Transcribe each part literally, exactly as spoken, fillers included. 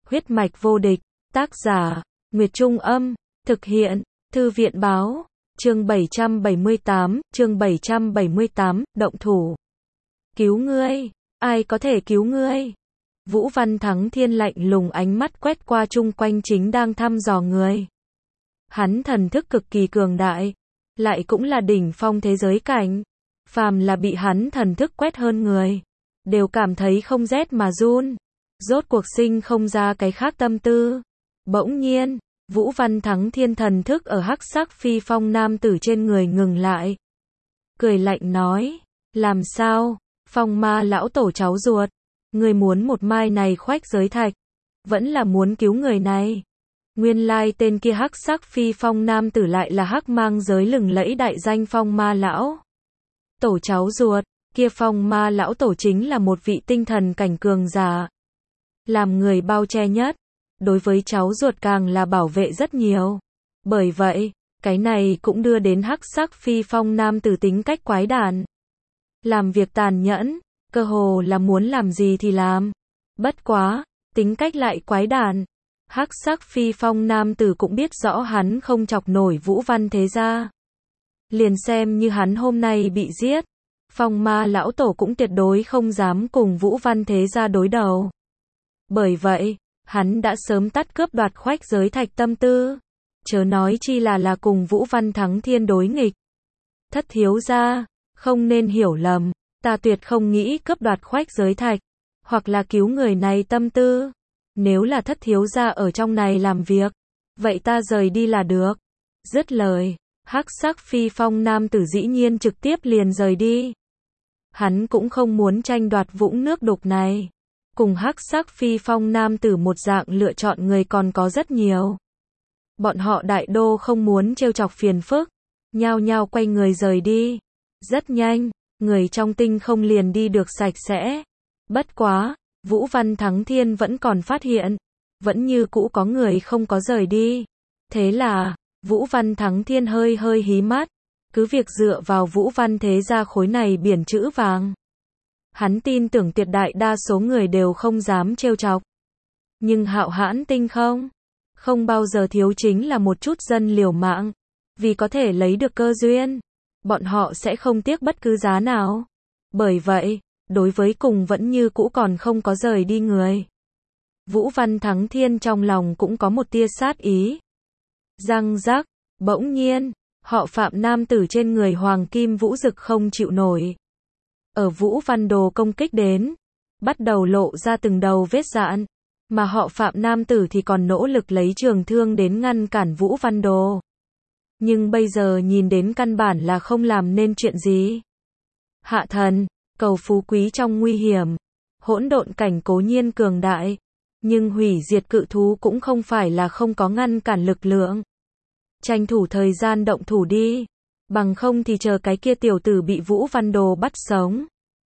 Huyết mạch vô địch, tác giả, Nguyệt Trung Âm, thực hiện, Thư viện Báo, chương bảy trăm bảy mươi tám, chương bảy trăm bảy mươi tám, động thủ. Cứu ngươi, ai có thể cứu ngươi? Vũ Văn Thắng Thiên lạnh lùng ánh mắt quét qua chung quanh chính đang thăm dò người. Hắn thần thức cực kỳ cường đại, lại cũng là đỉnh phong thế giới cảnh. Phàm là bị hắn thần thức quét hơn người, đều cảm thấy không rét mà run. Rốt cuộc sinh không ra cái khác tâm tư. Bỗng nhiên, Vũ Văn Thắng Thiên thần thức ở hắc sắc phi phong nam tử trên người ngừng lại. Cười lạnh nói, làm sao, Phong Ma lão tổ cháu ruột, người muốn một mai này khoách giới thạch, vẫn là muốn cứu người này. Nguyên lai tên kia hắc sắc phi phong nam tử lại là hắc mang giới lừng lẫy đại danh Phong Ma lão tổ cháu ruột. Kia Phong Ma lão tổ chính là một vị tinh thần cảnh cường giả, làm người bao che nhất, đối với cháu ruột càng là bảo vệ rất nhiều. Bởi vậy, cái này cũng đưa đến hắc sắc phi phong nam tử tính cách quái đản, làm việc tàn nhẫn, cơ hồ là muốn làm gì thì làm. Bất quá, tính cách lại quái đản. Hắc sắc phi phong nam tử cũng biết rõ hắn không chọc nổi Vũ Văn thế gia. Liền xem như hắn hôm nay bị giết, Phong Ma lão tổ cũng tuyệt đối không dám cùng Vũ Văn thế gia đối đầu. Bởi vậy, hắn đã sớm tắt cướp đoạt khoách giới thạch tâm tư, chớ nói chi là là cùng Vũ Văn Thắng Thiên đối nghịch. Thất thiếu gia, không nên hiểu lầm, ta tuyệt không nghĩ cướp đoạt khoách giới thạch, hoặc là cứu người này tâm tư. Nếu là thất thiếu gia ở trong này làm việc, vậy ta rời đi là được. Dứt lời, hắc sắc phi phong nam tử dĩ nhiên trực tiếp liền rời đi. Hắn cũng không muốn tranh đoạt vũng nước đục này. Cùng hắc sắc phi phong nam tử một dạng lựa chọn người còn có rất nhiều. Bọn họ đại đô không muốn trêu chọc phiền phức, nhao nhao quay người rời đi. Rất nhanh, người trong tinh không liền đi được sạch sẽ. Bất quá, Vũ Văn Thắng Thiên vẫn còn phát hiện, vẫn như cũ có người không có rời đi. Thế là, Vũ Văn Thắng Thiên hơi hơi hí mắt, cứ việc dựa vào Vũ Văn thế gia khối này biển chữ vàng. Hắn tin tưởng tuyệt đại đa số người đều không dám trêu chọc. Nhưng Hạo Hãn tinh không, không bao giờ thiếu chính là một chút dân liều mạng. Vì có thể lấy được cơ duyên, bọn họ sẽ không tiếc bất cứ giá nào. Bởi vậy, đối với cùng vẫn như cũ còn không có rời đi người, Vũ Văn Thắng Thiên trong lòng cũng có một tia sát ý. Răng rắc, bỗng nhiên, họ Phạm nam tử trên người Hoàng Kim Vũ Dực không chịu nổi. Ở Vũ Văn Đồ công kích đến, bắt đầu lộ ra từng đầu vết rạn, mà họ Phạm nam tử thì còn nỗ lực lấy trường thương đến ngăn cản Vũ Văn Đồ. Nhưng bây giờ nhìn đến căn bản là không làm nên chuyện gì. Hạ thần, cầu phú quý trong nguy hiểm, hỗn độn cảnh cố nhiên cường đại, nhưng hủy diệt cự thú cũng không phải là không có ngăn cản lực lượng. Tranh thủ thời gian động thủ đi, bằng không thì chờ cái kia tiểu tử bị Vũ Văn Đồ bắt sống,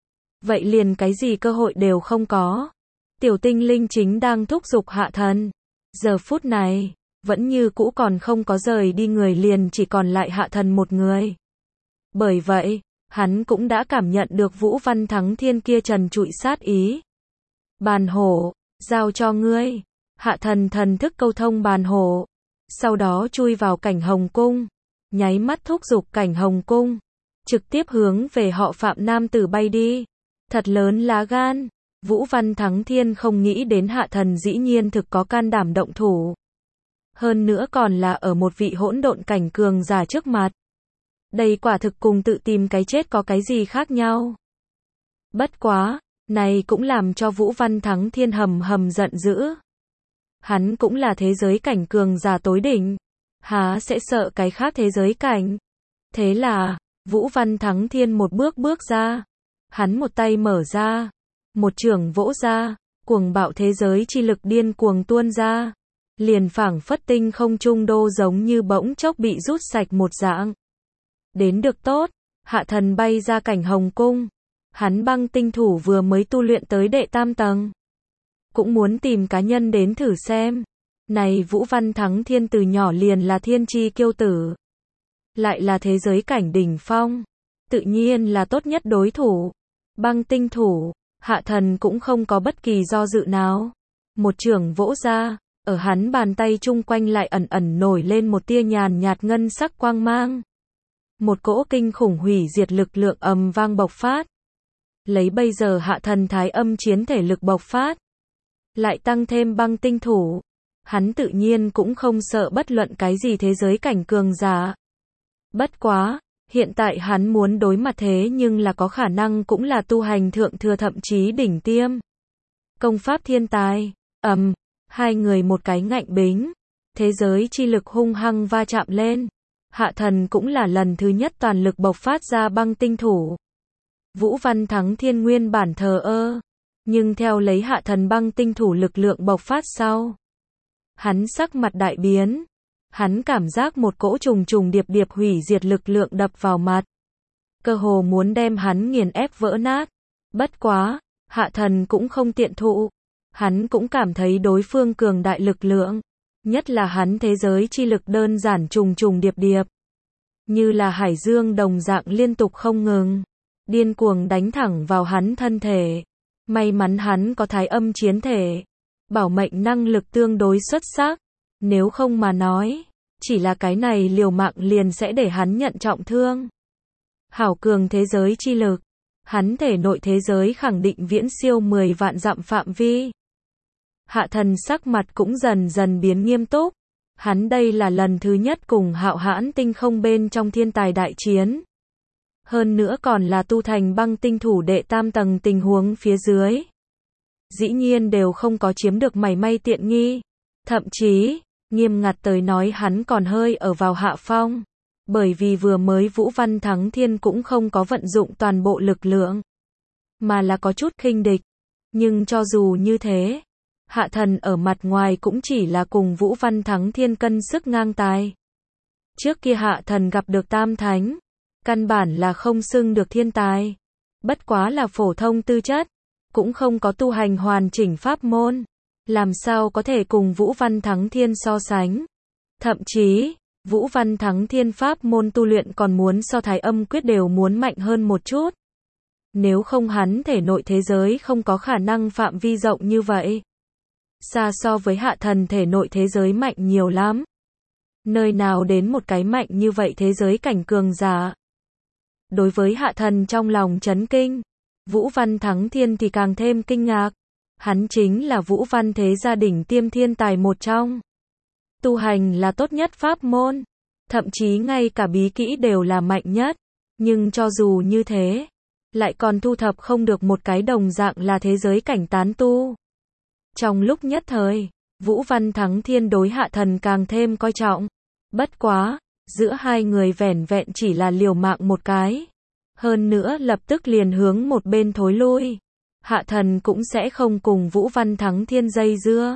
vậy liền cái gì cơ hội đều không có. Tiểu tinh linh chính đang thúc giục hạ thần, giờ phút này, vẫn như cũ còn không có rời đi người liền chỉ còn lại hạ thần một người. Bởi vậy, hắn cũng đã cảm nhận được Vũ Văn Thắng Thiên kia trần trụi sát ý. Bàn hổ, giao cho ngươi. Hạ thần thần thức câu thông bàn hổ, sau đó chui vào cảnh hồng cung, nháy mắt thúc giục cảnh hồng cung, trực tiếp hướng về họ Phạm nam tử bay đi. Thật lớn lá gan, Vũ Văn Thắng Thiên không nghĩ đến hạ thần dĩ nhiên thực có can đảm động thủ. Hơn nữa còn là ở một vị hỗn độn cảnh cường giả trước mặt. Đây quả thực cùng tự tìm cái chết có cái gì khác nhau. Bất quá, này cũng làm cho Vũ Văn Thắng Thiên hầm hầm giận dữ. Hắn cũng là thế giới cảnh cường giả tối đỉnh, há sẽ sợ cái khác thế giới cảnh. Thế là, Vũ Văn Thắng Thiên một bước bước ra, hắn một tay mở ra, một chưởng vỗ ra, cuồng bạo thế giới chi lực điên cuồng tuôn ra, liền phảng phất tinh không trung đô giống như bỗng chốc bị rút sạch một dạng. Đến được tốt, hạ thần bay ra cảnh hồng cung, hắn băng tinh thủ vừa mới tu luyện tới đệ tam tầng, cũng muốn tìm cá nhân đến thử xem. Này Vũ Văn Thắng Thiên từ nhỏ liền là thiên chi kiêu tử, lại là thế giới cảnh đỉnh phong, tự nhiên là tốt nhất đối thủ. Băng tinh thủ, hạ thần cũng không có bất kỳ do dự nào, một chưởng vỗ ra, ở hắn bàn tay chung quanh lại ẩn ẩn nổi lên một tia nhàn nhạt ngân sắc quang mang. Một cỗ kinh khủng hủy diệt lực lượng ầm vang bộc phát. Lấy bây giờ Hạ Thần thái âm chiến thể lực bộc phát, lại tăng thêm băng tinh thủ, hắn tự nhiên cũng không sợ bất luận cái gì thế giới cảnh cường giả. Bất quá, hiện tại hắn muốn đối mặt thế nhưng là có khả năng cũng là tu hành thượng thừa thậm chí đỉnh tiêm. Công pháp thiên tài, ầm, hai người một cái ngạnh bính, thế giới chi lực hung hăng va chạm lên. Hạ Thần cũng là lần thứ nhất toàn lực bộc phát ra băng tinh thủ. Vũ Văn Thắng Thiên nguyên bản thờ ơ, nhưng theo lấy Hạ Thần băng tinh thủ lực lượng bộc phát sau, hắn sắc mặt đại biến. Hắn cảm giác một cỗ trùng trùng điệp điệp hủy diệt lực lượng đập vào mặt, cơ hồ muốn đem hắn nghiền ép vỡ nát. Bất quá, Hạ Thần cũng không tiện thụ, hắn cũng cảm thấy đối phương cường đại lực lượng, nhất là hắn thế giới chi lực đơn giản trùng trùng điệp điệp, như là hải dương đồng dạng liên tục không ngừng, điên cuồng đánh thẳng vào hắn thân thể. May mắn hắn có thái âm chiến thể, bảo mệnh năng lực tương đối xuất sắc. Nếu không mà nói, chỉ là cái này liều mạng liền sẽ để hắn nhận trọng thương. Hảo cường thế giới chi lực, hắn thể nội thế giới khẳng định viễn siêu mười vạn dặm phạm vi. Hạ Thần sắc mặt cũng dần dần biến nghiêm túc. Hắn đây là lần thứ nhất cùng Hạo Hãn tinh không bên trong thiên tài đại chiến. Hơn nữa còn là tu thành băng tinh thủ đệ tam tầng tình huống phía dưới. Dĩ nhiên đều không có chiếm được mảy may tiện nghi. Thậm chí, nghiêm ngặt tới nói hắn còn hơi ở vào hạ phong. Bởi vì vừa mới Vũ Văn Thắng Thiên cũng không có vận dụng toàn bộ lực lượng, mà là có chút khinh địch. Nhưng cho dù như thế, Hạ Thần ở mặt ngoài cũng chỉ là cùng Vũ Văn Thắng Thiên cân sức ngang tài. Trước kia Hạ Thần gặp được Tam Thánh, căn bản là không xưng được thiên tài. Bất quá là phổ thông tư chất, cũng không có tu hành hoàn chỉnh pháp môn. Làm sao có thể cùng Vũ Văn Thắng Thiên so sánh. Thậm chí, Vũ Văn Thắng Thiên pháp môn tu luyện còn muốn so Thái Âm Quyết đều muốn mạnh hơn một chút. Nếu không hắn thể nội thế giới không có khả năng phạm vi rộng như vậy. Xa so với Hạ Thần thể nội thế giới mạnh nhiều lắm. Nơi nào đến một cái mạnh như vậy thế giới cảnh cường giả. Đối với Hạ Thần trong lòng chấn kinh, Vũ Văn Thắng Thiên thì càng thêm kinh ngạc. Hắn chính là Vũ Văn thế gia đỉnh tiêm thiên tài một trong. Tu hành là tốt nhất pháp môn, thậm chí ngay cả bí kỹ đều là mạnh nhất. Nhưng cho dù như thế, lại còn thu thập không được một cái đồng dạng là thế giới cảnh tán tu. Trong lúc nhất thời, Vũ Văn Thắng Thiên đối Hạ Thần càng thêm coi trọng. Bất quá, giữa hai người vẻn vẹn chỉ là liều mạng một cái. Hơn nữa lập tức liền hướng một bên thối lui. Hạ Thần cũng sẽ không cùng Vũ Văn Thắng Thiên dây dưa.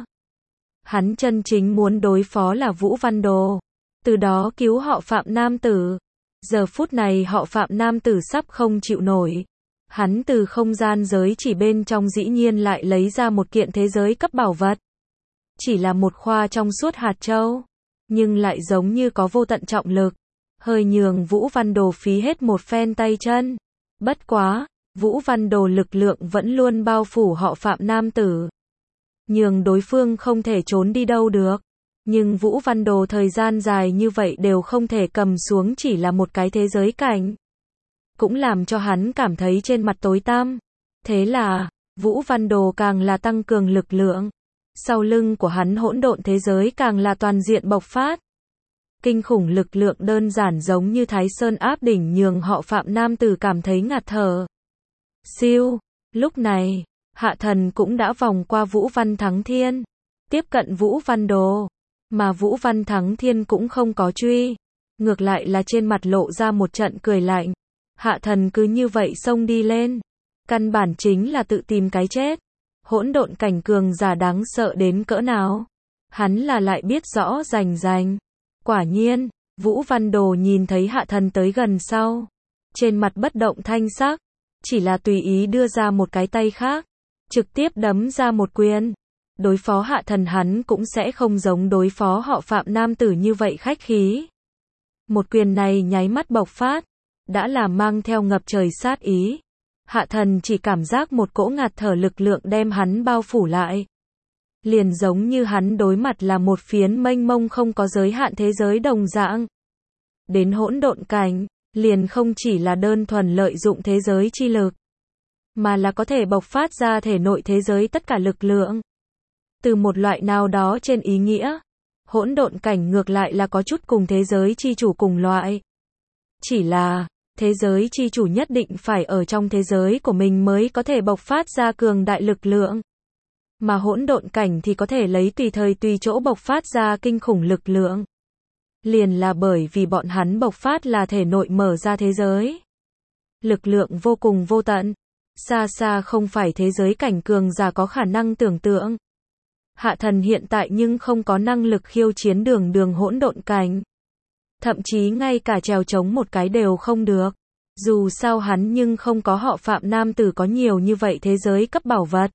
Hắn chân chính muốn đối phó là Vũ Văn Đồ, từ đó cứu họ Phạm nam tử. Giờ phút này họ Phạm nam tử sắp không chịu nổi. Hắn từ không gian giới chỉ bên trong dĩ nhiên lại lấy ra một kiện thế giới cấp bảo vật. Chỉ là một khoa trong suốt hạt châu, nhưng lại giống như có vô tận trọng lực, hơi nhường Vũ Văn Đồ phí hết một phen tay chân. Bất quá, Vũ Văn Đồ lực lượng vẫn luôn bao phủ họ Phạm nam tử, nhường đối phương không thể trốn đi đâu được. Nhưng Vũ Văn Đồ thời gian dài như vậy đều không thể cầm xuống chỉ là một cái thế giới cảnh, cũng làm cho hắn cảm thấy trên mặt tối tăm. Thế là, Vũ Văn Đồ càng là tăng cường lực lượng, sau lưng của hắn hỗn độn thế giới càng là toàn diện bộc phát. Kinh khủng lực lượng đơn giản giống như Thái Sơn áp đỉnh nhường họ Phạm nam tử cảm thấy ngạt thở. Siêu, lúc này, Hạ Thần cũng đã vòng qua Vũ Văn Thắng Thiên, tiếp cận Vũ Văn Đồ, mà Vũ Văn Thắng Thiên cũng không có truy, ngược lại là trên mặt lộ ra một trận cười lạnh. Hạ Thần cứ như vậy xông đi lên, căn bản chính là tự tìm cái chết. Hỗn độn cảnh cường giả đáng sợ đến cỡ nào, hắn là lại biết rõ rành rành. Quả nhiên, Vũ Văn Đồ nhìn thấy Hạ Thần tới gần sau, trên mặt bất động thanh sắc, chỉ là tùy ý đưa ra một cái tay khác, trực tiếp đấm ra một quyền. Đối phó Hạ Thần hắn cũng sẽ không giống đối phó họ Phạm nam tử như vậy khách khí. Một quyền này nháy mắt bộc phát, đã là mang theo ngập trời sát ý. Hạ Thần chỉ cảm giác một cỗ ngạt thở lực lượng đem hắn bao phủ lại. liền giống như hắn đối mặt là một phiến mênh mông không có giới hạn thế giới đồng dạng. Đến hỗn độn cảnh, liền không chỉ là đơn thuần lợi dụng thế giới chi lực, mà là có thể bộc phát ra thể nội thế giới tất cả lực lượng. Từ một loại nào đó trên ý nghĩa, hỗn độn cảnh ngược lại là có chút cùng thế giới chi chủ cùng loại. Chỉ là, thế giới chi chủ nhất định phải ở trong thế giới của mình mới có thể bộc phát ra cường đại lực lượng. Mà hỗn độn cảnh thì có thể lấy tùy thời tùy chỗ bộc phát ra kinh khủng lực lượng. Liền là bởi vì bọn hắn bộc phát là thể nội mở ra thế giới. Lực lượng vô cùng vô tận, xa xa không phải thế giới cảnh cường giả có khả năng tưởng tượng. Hạ thần hiện tại nhưng không có năng lực khiêu chiến đường đường hỗn độn cảnh. Thậm chí ngay cả trèo trống một cái đều không được. Dù sao hắn nhưng không có họ Phạm nam tử có nhiều như vậy thế giới cấp bảo vật.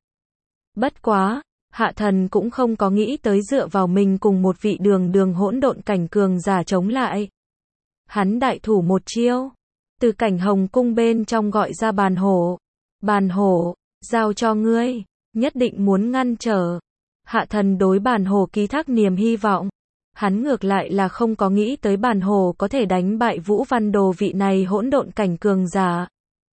Bất quá, hạ thần cũng không có nghĩ tới dựa vào mình cùng một vị đường đường hỗn độn cảnh cường giả chống lại. Hắn đại thủ một chiêu, từ cảnh hồng cung bên trong gọi ra bàn hổ. Bàn hổ, giao cho ngươi, nhất định muốn ngăn trở. Hạ thần đối bàn hổ ký thác niềm hy vọng. Hắn ngược lại là không có nghĩ tới bàn hổ có thể đánh bại Vũ Văn Đồ vị này hỗn độn cảnh cường giả.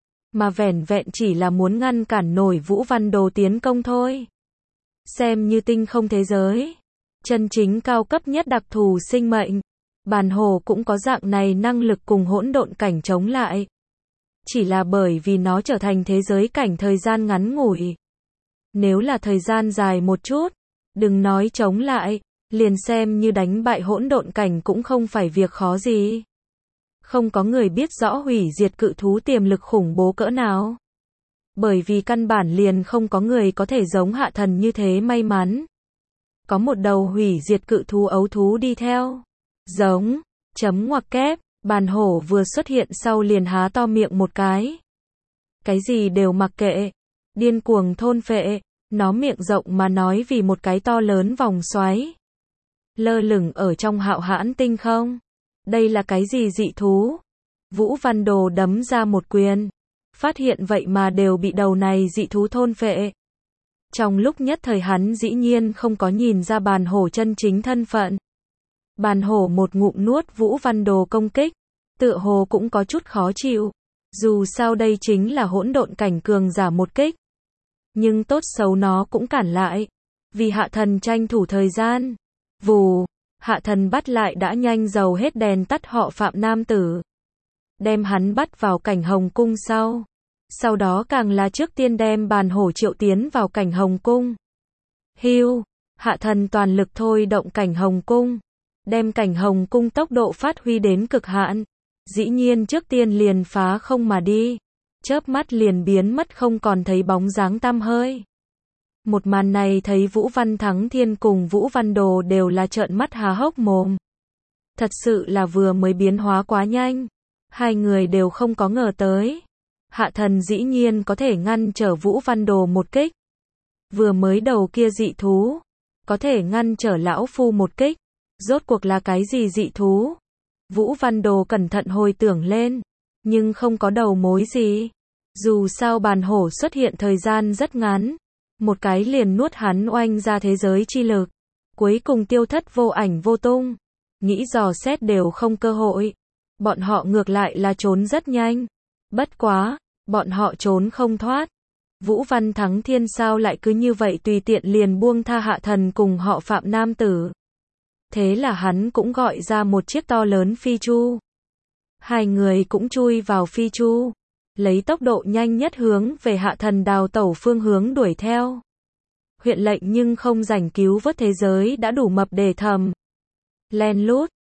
Mà vẻn vẹn chỉ là muốn ngăn cản nổi Vũ Văn Đồ tiến công thôi. Xem như tinh không thế giới, chân chính cao cấp nhất đặc thù sinh mệnh, bàn hổ cũng có dạng này năng lực cùng hỗn độn cảnh chống lại. Chỉ là bởi vì nó trở thành thế giới cảnh thời gian ngắn ngủi. Nếu là thời gian dài một chút, đừng nói chống lại, liền xem như đánh bại hỗn độn cảnh cũng không phải việc khó gì. Không có người biết rõ hủy diệt cự thú tiềm lực khủng bố cỡ nào. Bởi vì căn bản liền không có người có thể giống hạ thần như thế may mắn. Có một đầu hủy diệt cự thú ấu thú đi theo. Giống, chấm ngoặc kép, bàn hổ vừa xuất hiện sau liền há to miệng một cái. Cái gì đều mặc kệ. Điên cuồng thôn phệ, nó miệng rộng mà nói vì một cái to lớn vòng xoáy. Lơ lửng ở trong hạo hãn tinh không. Đây là cái gì dị thú? Vũ Văn Đồ đấm ra một quyền. Phát hiện vậy mà đều bị đầu này dị thú thôn phệ. Trong lúc nhất thời hắn dĩ nhiên không có nhìn ra bàn hổ chân chính thân phận. Bàn hổ một ngụm nuốt Vũ Văn Đồ công kích. Tựa hồ cũng có chút khó chịu. Dù sao đây chính là hỗn độn cảnh cường giả một kích. Nhưng tốt xấu nó cũng cản lại. Vì hạ thần tranh thủ thời gian. Vù, hạ thần bắt lại đã nhanh dầu hết đèn tắt họ Phạm nam tử. Đem hắn bắt vào cảnh hồng cung sau. Sau đó càng là trước tiên đem bàn hổ triệu tiến vào cảnh hồng cung. Hưu, hạ thần toàn lực thôi động cảnh hồng cung. Đem cảnh hồng cung tốc độ phát huy đến cực hạn. Dĩ nhiên trước tiên liền phá không mà đi. Chớp mắt liền biến mất không còn thấy bóng dáng tăm hơi. Một màn này thấy Vũ Văn Thắng Thiên cùng Vũ Văn Đồ đều là trợn mắt há hốc mồm. Thật sự là vừa mới biến hóa quá nhanh. Hai người đều không có ngờ tới. Hạ thần dĩ nhiên có thể ngăn trở Vũ Văn Đồ một kích. Vừa mới đầu kia dị thú. Có thể ngăn trở lão phu một kích. Rốt cuộc là cái gì dị thú? Vũ Văn Đồ cẩn thận hồi tưởng lên. Nhưng không có đầu mối gì. Dù sao bàn hổ xuất hiện thời gian rất ngắn. Một cái liền nuốt hắn oanh ra thế giới chi lực. Cuối cùng tiêu thất vô ảnh vô tung. Nghĩ dò xét đều không cơ hội. Bọn họ ngược lại là trốn rất nhanh. Bất quá, bọn họ trốn không thoát. Vũ Văn Thắng Thiên sao lại cứ như vậy tùy tiện liền buông tha hạ thần cùng họ Phạm nam tử. Thế là hắn cũng gọi ra một chiếc to lớn phi chu. Hai người cũng chui vào phi chu. Lấy tốc độ nhanh nhất hướng về hạ thần đào tẩu phương hướng đuổi theo. Huyện lệnh nhưng không rảnh cứu vớt thế giới đã đủ mập để thầm. Len lút,